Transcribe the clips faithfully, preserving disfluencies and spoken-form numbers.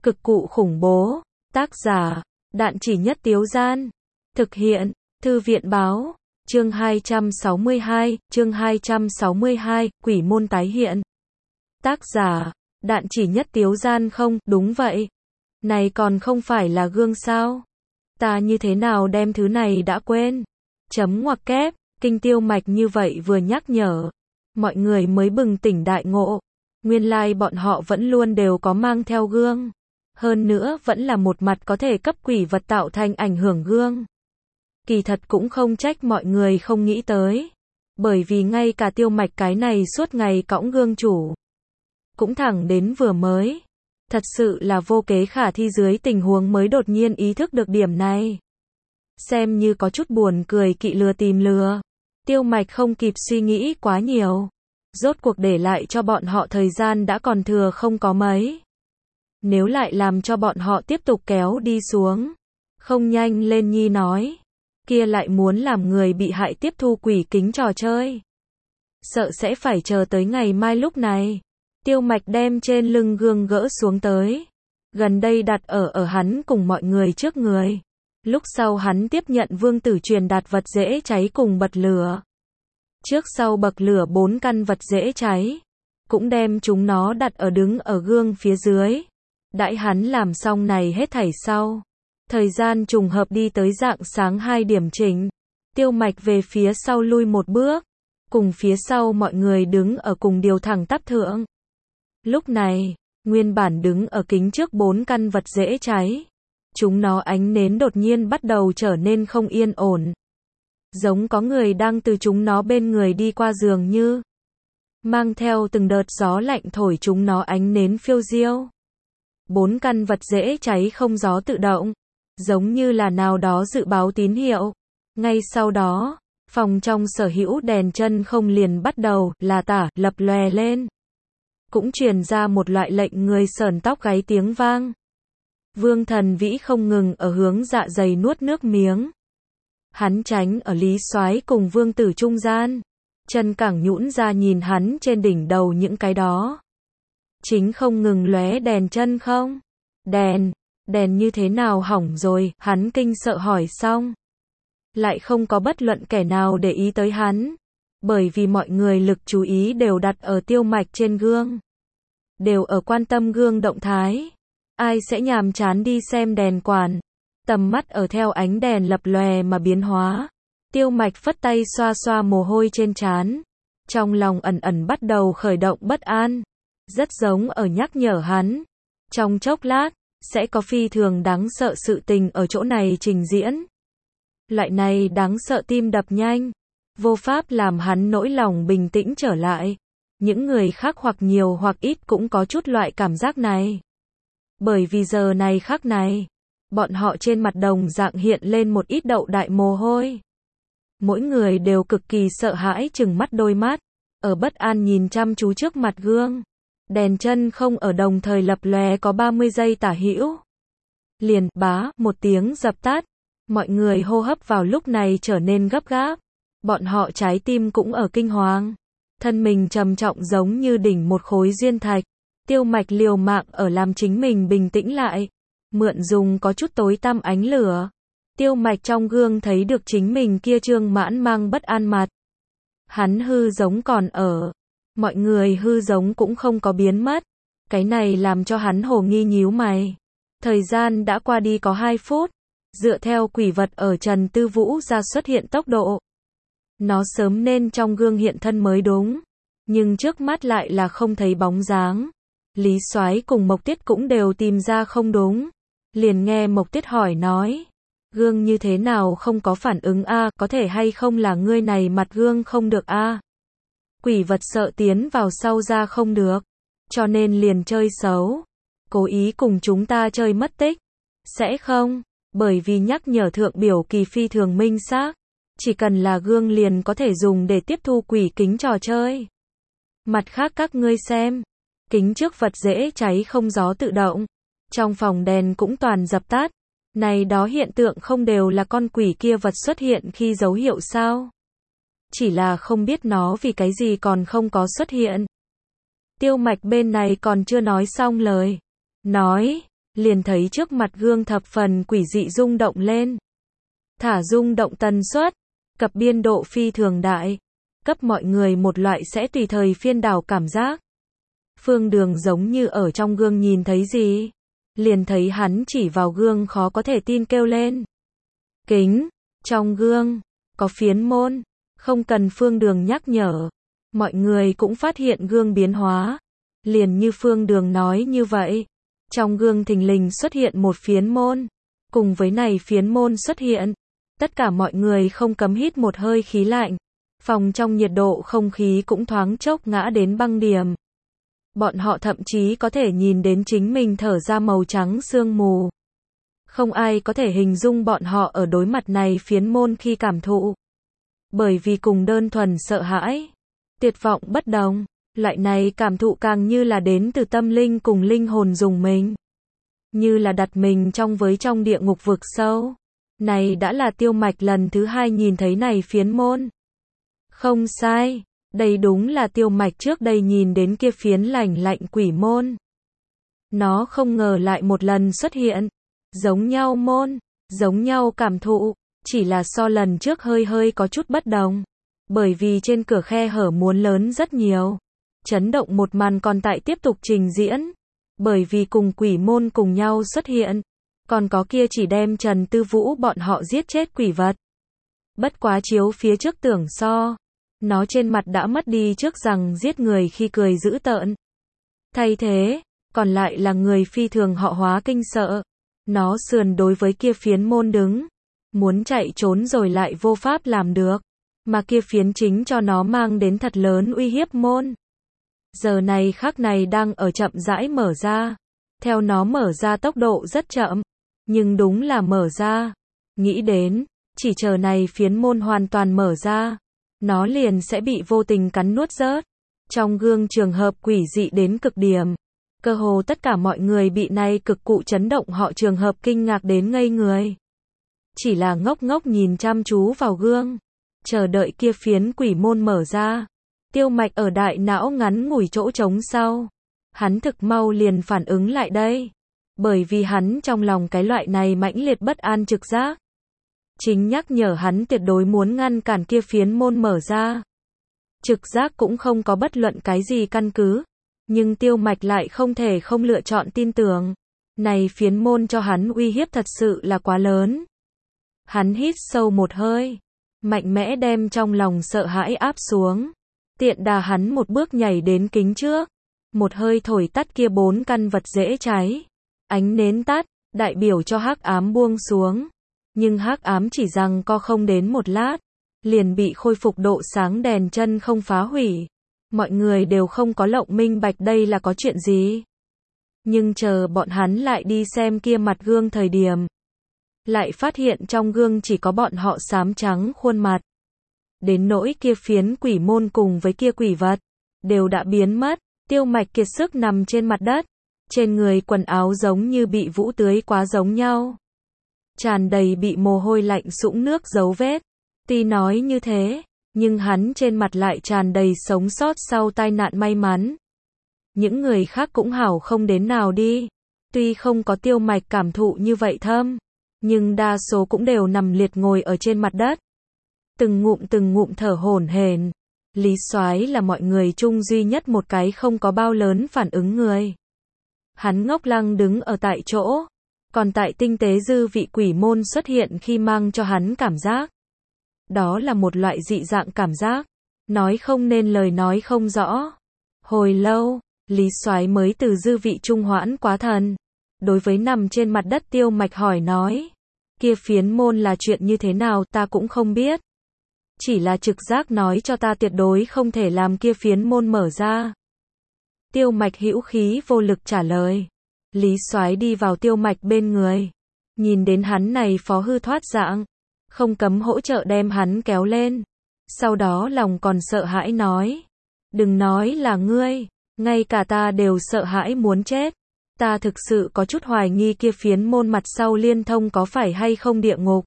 Cực cụ khủng bố. Tác giả, Đạn Chỉ Nhất Tiếu Gian. Thực hiện, Thư viện báo. Chương hai trăm sáu mươi hai, chương hai trăm sáu mươi hai, Quỷ môn tái hiện. Tác giả, Đạn Chỉ Nhất Tiếu Gian. Không, đúng vậy. Này còn không phải là gương sao? Ta như thế nào đem thứ này đã quên? Chấm ngoặc kép, Kinh Tiêu Mạch như vậy vừa nhắc nhở. Mọi người mới bừng tỉnh đại ngộ. Nguyên lai like bọn họ vẫn luôn đều có mang theo gương. Hơn nữa vẫn là một mặt có thể cấp quỷ vật tạo thành ảnh hưởng gương. Kỳ thật cũng không trách mọi người không nghĩ tới. Bởi vì ngay cả Tiêu Mạch cái này suốt ngày cõng gương chủ. Cũng thẳng đến vừa mới. Thật sự là vô kế khả thi dưới tình huống mới đột nhiên ý thức được điểm này. Xem như có chút buồn cười kỵ lừa tìm lừa. Tiêu Mạch không kịp suy nghĩ quá nhiều. Rốt cuộc để lại cho bọn họ thời gian đã còn thừa không có mấy. Nếu lại làm cho bọn họ tiếp tục kéo đi xuống. Không nhanh lên nhi nói. Kia lại muốn làm người bị hại tiếp thu quỷ kính trò chơi. Sợ sẽ phải chờ tới ngày mai lúc này. Tiêu Mạch đem trên lưng gương gỡ xuống tới. Gần đây đặt ở ở hắn cùng mọi người trước người. Lúc sau hắn tiếp nhận vương tử truyền đạt vật dễ cháy cùng bật lửa. Trước sau bậc lửa bốn căn vật dễ cháy. Cũng đem chúng nó đặt ở đứng ở gương phía dưới. Đãi hắn làm xong này hết thảy sau. Thời gian trùng hợp đi tới rạng sáng hai điểm chỉnh. Tiêu Mạch về phía sau lui một bước. Cùng phía sau mọi người đứng ở cùng điều thẳng tắp thượng. Lúc này, nguyên bản đứng ở kính trước bốn căn vật dễ cháy. Chúng nó ánh nến đột nhiên bắt đầu trở nên không yên ổn. Giống có người đang từ chúng nó bên người đi qua dường như. Mang theo từng đợt gió lạnh thổi chúng nó ánh nến phiêu diêu. Bốn căn vật dễ cháy không gió tự động. Giống như là nào đó dự báo tín hiệu. Ngay sau đó, phòng trong sở hữu đèn chân không liền bắt đầu là tả lập lòe lên. Cũng truyền ra một loại lệnh người sởn tóc gáy tiếng vang. Vương Thần Vĩ không ngừng ở hướng dạ dày nuốt nước miếng. Hắn tránh ở Lý Soái cùng Vương Tử trung gian. Chân cẳng nhũn ra nhìn hắn trên đỉnh đầu những cái đó. Chính không ngừng lóe đèn chân không? Đèn, đèn như thế nào hỏng rồi? Hắn kinh sợ hỏi xong. Lại không có bất luận kẻ nào để ý tới hắn. Bởi vì mọi người lực chú ý đều đặt ở Tiêu Mạch trên gương. Đều ở quan tâm gương động thái. Ai sẽ nhàm chán đi xem đèn quản. Tầm mắt ở theo ánh đèn lập lòe mà biến hóa. Tiêu Mạch phất tay xoa xoa mồ hôi trên trán. Trong lòng ẩn ẩn bắt đầu khởi động bất an. Rất giống ở nhắc nhở hắn. Trong chốc lát, sẽ có phi thường đáng sợ sự tình ở chỗ này trình diễn. Loại này đáng sợ tim đập nhanh. Vô pháp làm hắn nỗi lòng bình tĩnh trở lại. Những người khác hoặc nhiều hoặc ít cũng có chút loại cảm giác này. Bởi vì giờ này khắc này, bọn họ trên mặt đồng dạng hiện lên một ít đậu đại mồ hôi. Mỗi người đều cực kỳ sợ hãi trừng mắt đôi mắt, ở bất an nhìn chăm chú trước mặt gương. Đèn chân không ở đồng thời lập lòe có ba mươi giây tả hữu. Liền, bá, một tiếng dập tắt. Mọi người hô hấp vào lúc này trở nên gấp gáp. Bọn họ trái tim cũng ở kinh hoàng. Thân mình trầm trọng giống như đỉnh một khối diên thạch. Tiêu Mạch liều mạng ở làm chính mình bình tĩnh lại. Mượn dùng có chút tối tăm ánh lửa. Tiêu Mạch trong gương thấy được chính mình kia trương mãn mang bất an mặt. Hắn hư giống còn ở. Mọi người hư giống cũng không có biến mất. Cái này làm cho hắn hồ nghi nhíu mày. Thời gian đã qua đi có hai phút. Dựa theo quỷ vật ở Trần Tư Vũ ra xuất hiện tốc độ. Nó sớm nên trong gương hiện thân mới đúng. Nhưng trước mắt lại là không thấy bóng dáng. Lý Soái cùng Mộc Tiết cũng đều tìm ra không đúng. Liền nghe Mộc Tiết hỏi nói. Gương như thế nào không có phản ứng a, có thể hay không là ngươi này mặt gương không được a? Quỷ vật sợ tiến vào sau ra không được. Cho nên liền chơi xấu. Cố ý cùng chúng ta chơi mất tích. Sẽ không, bởi vì nhắc nhở thượng biểu kỳ phi thường minh xác. Chỉ cần là gương liền có thể dùng để tiếp thu quỷ kính trò chơi. Mặt khác các ngươi xem. Kính trước vật dễ cháy không gió tự động. Trong phòng đèn cũng toàn dập tắt. Này đó hiện tượng không đều là con quỷ kia vật xuất hiện khi dấu hiệu sao? Chỉ là không biết nó vì cái gì còn không có xuất hiện. Tiêu Mạch bên này còn chưa nói xong lời. Nói, liền thấy trước mặt gương thập phần quỷ dị rung động lên. Thả rung động tần suất, cập biên độ phi thường đại, cấp mọi người một loại sẽ tùy thời phiên đảo cảm giác. Phương Đường giống như ở trong gương nhìn thấy gì, liền thấy hắn chỉ vào gương khó có thể tin kêu lên. Kính, trong gương, có phiến môn, không cần Phương Đường nhắc nhở, mọi người cũng phát hiện gương biến hóa. Liền như Phương Đường nói như vậy, trong gương thình lình xuất hiện một phiến môn, cùng với này phiến môn xuất hiện, tất cả mọi người không cấm hít một hơi khí lạnh, phòng trong nhiệt độ không khí cũng thoáng chốc ngã đến băng điểm. Bọn họ thậm chí có thể nhìn đến chính mình thở ra màu trắng sương mù. Không ai có thể hình dung bọn họ ở đối mặt này phiến môn khi cảm thụ. Bởi vì cùng đơn thuần sợ hãi, tuyệt vọng bất đồng, loại này cảm thụ càng như là đến từ tâm linh cùng linh hồn dùng mình. Như là đặt mình trong với trong địa ngục vực sâu. Này đã là Tiêu Mạch lần thứ hai nhìn thấy này phiến môn. Không sai, đây đúng là Tiêu Mạch trước đây nhìn đến kia phiến lạnh lạnh quỷ môn. Nó không ngờ lại một lần xuất hiện. Giống nhau môn, giống nhau cảm thụ, chỉ là so lần trước hơi hơi có chút bất đồng. Bởi vì trên cửa khe hở muốn lớn rất nhiều. Chấn động một màn còn tại tiếp tục trình diễn. Bởi vì cùng quỷ môn cùng nhau xuất hiện. Còn có kia chỉ đem Trần Tư Vũ bọn họ giết chết quỷ vật. Bất quá chiếu phía trước tưởng so. Nó trên mặt đã mất đi trước rằng giết người khi cười dữ tợn. Thay thế, còn lại là người phi thường họ hóa kinh sợ. Nó sườn đối với kia phiến môn đứng. Muốn chạy trốn rồi lại vô pháp làm được. Mà kia phiến chính cho nó mang đến thật lớn uy hiếp môn. Giờ này khắc này đang ở chậm rãi mở ra. Theo nó mở ra tốc độ rất chậm. Nhưng đúng là mở ra. Nghĩ đến, chỉ chờ này phiến môn hoàn toàn mở ra. Nó liền sẽ bị vô tình cắn nuốt rớt. Trong gương trường hợp quỷ dị đến cực điểm. Cơ hồ tất cả mọi người bị này cực cụ chấn động họ trường hợp kinh ngạc đến ngây người. Chỉ là ngốc ngốc nhìn chăm chú vào gương. Chờ đợi kia phiến quỷ môn mở ra. Tiêu Mạch ở đại não ngắn ngủi chỗ trống sau. Hắn thực mau liền phản ứng lại đây. Bởi vì hắn trong lòng cái loại này mãnh liệt bất an trực giác. Chính nhắc nhở hắn tuyệt đối muốn ngăn cản kia phiến môn mở ra. Trực giác cũng không có bất luận cái gì căn cứ. Nhưng Tiêu Mạch lại không thể không lựa chọn tin tưởng. Này phiến môn cho hắn uy hiếp thật sự là quá lớn. Hắn hít sâu một hơi. Mạnh mẽ đem trong lòng sợ hãi áp xuống. Tiện đà hắn một bước nhảy đến kính trước. Một hơi thổi tắt kia bốn căn vật dễ cháy. Ánh nến tắt, đại biểu cho hắc ám buông xuống. Nhưng hắc ám chỉ rằng co không đến một lát. Liền bị khôi phục độ sáng đèn chân không phá hủy. Mọi người đều không có lộng minh bạch đây là có chuyện gì. Nhưng chờ bọn hắn lại đi xem kia mặt gương thời điểm. Lại phát hiện trong gương chỉ có bọn họ xám trắng khuôn mặt. Đến nỗi kia phiến quỷ môn cùng với kia quỷ vật. Đều đã biến mất. Tiêu Mạch kiệt sức nằm trên mặt đất. Trên người quần áo giống như bị vũ tưới quá giống nhau. Tràn đầy bị mồ hôi lạnh sũng nước dấu vết. Tuy nói như thế, nhưng hắn trên mặt lại tràn đầy sống sót sau tai nạn may mắn. Những người khác cũng hảo không đến nào đi. Tuy không có Tiêu Mạch cảm thụ như vậy thâm, nhưng đa số cũng đều nằm liệt ngồi ở trên mặt đất. Từng ngụm từng ngụm thở hổn hển. Lý Soái là mọi người chung duy nhất một cái không có bao lớn phản ứng người. Hắn ngốc lăng đứng ở tại chỗ. Còn tại tinh tế dư vị quỷ môn xuất hiện khi mang cho hắn cảm giác. Đó là một loại dị dạng cảm giác. Nói không nên lời nói không rõ. Hồi lâu, Lý Soái mới từ dư vị trung hoãn quá thần. Đối với nằm trên mặt đất Tiêu Mạch hỏi nói. Kia phiến môn là chuyện như thế nào ta cũng không biết. Chỉ là trực giác nói cho ta tuyệt đối không thể làm kia phiến môn mở ra. Tiêu Mạch hữu khí vô lực trả lời. Lý Soái đi vào Tiêu Mạch bên người. Nhìn đến hắn này phó hư thoát dạng. Không cấm hỗ trợ đem hắn kéo lên. Sau đó lòng còn sợ hãi nói. Đừng nói là ngươi. Ngay cả ta đều sợ hãi muốn chết. Ta thực sự có chút hoài nghi kia phiến môn mặt sau liên thông có phải hay không địa ngục.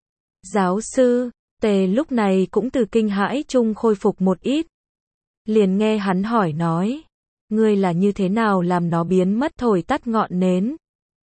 Giáo sư, Tề lúc này cũng từ kinh hãi chung khôi phục một ít. Liền nghe hắn hỏi nói. Ngươi là như thế nào làm nó biến mất thổi tắt ngọn nến.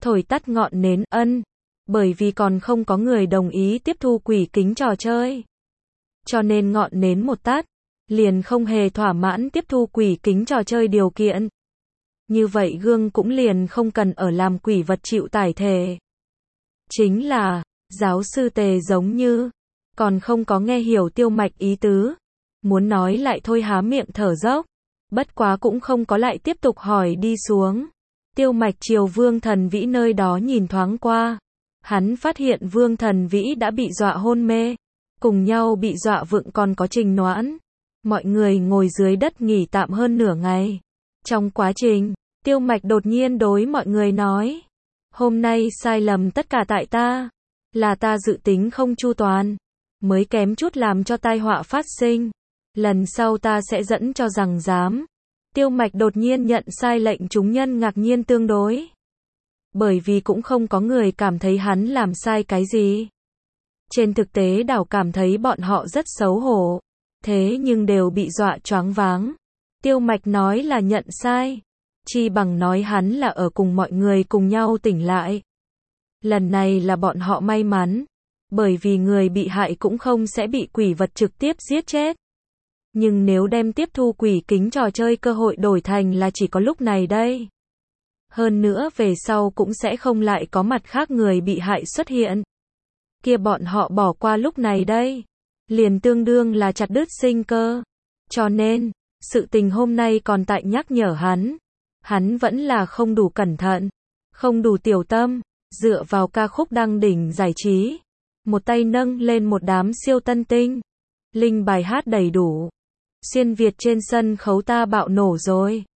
thổi tắt ngọn nến, ân, bởi vì còn không có người đồng ý tiếp thu quỷ kính trò chơi. Cho nên ngọn nến một tắt, liền không hề thỏa mãn tiếp thu quỷ kính trò chơi điều kiện. Như vậy gương cũng liền không cần ở làm quỷ vật chịu tải thể. Chính là, giáo sư Tề giống như, còn không có nghe hiểu Tiêu Mạch ý tứ. Muốn nói lại thôi há miệng thở dốc. Bất quá cũng không có lại tiếp tục hỏi đi xuống. Tiêu Mạch chiều Vương Thần Vĩ nơi đó nhìn thoáng qua. Hắn phát hiện Vương Thần Vĩ đã bị dọa hôn mê. Cùng nhau bị dọa vựng còn có Trình Noãn. Mọi người ngồi dưới đất nghỉ tạm hơn nửa ngày. Trong quá trình, Tiêu Mạch đột nhiên đối mọi người nói. Hôm nay sai lầm tất cả tại ta. Là ta dự tính không chu toàn. Mới kém chút làm cho tai họa phát sinh. Lần sau ta sẽ dẫn cho rằng dám. Tiêu Mạch đột nhiên nhận sai lệnh, chúng nhân ngạc nhiên tương đối. Bởi vì cũng không có người cảm thấy hắn làm sai cái gì. Trên thực tế đảo cảm thấy bọn họ rất xấu hổ. Thế nhưng đều bị dọa choáng váng. Tiêu Mạch nói là nhận sai. Chi bằng nói hắn là ở cùng mọi người cùng nhau tỉnh lại. Lần này là bọn họ may mắn. Bởi vì người bị hại cũng không sẽ bị quỷ vật trực tiếp giết chết. Nhưng nếu đem tiếp thu quỷ kính trò chơi cơ hội đổi thành là chỉ có lúc này đây. Hơn nữa về sau cũng sẽ không lại có mặt khác người bị hại xuất hiện. Kia bọn họ bỏ qua lúc này đây. Liền tương đương là chặt đứt sinh cơ. Cho nên, sự tình hôm nay còn tại nhắc nhở hắn. Hắn vẫn là không đủ cẩn thận. Không đủ tiểu tâm. Dựa vào ca khúc đăng đỉnh giải trí. Một tay nâng lên một đám siêu tân tinh. Linh bài hát đầy đủ. Xuyên Việt trên sân khấu ta bạo nổ rồi.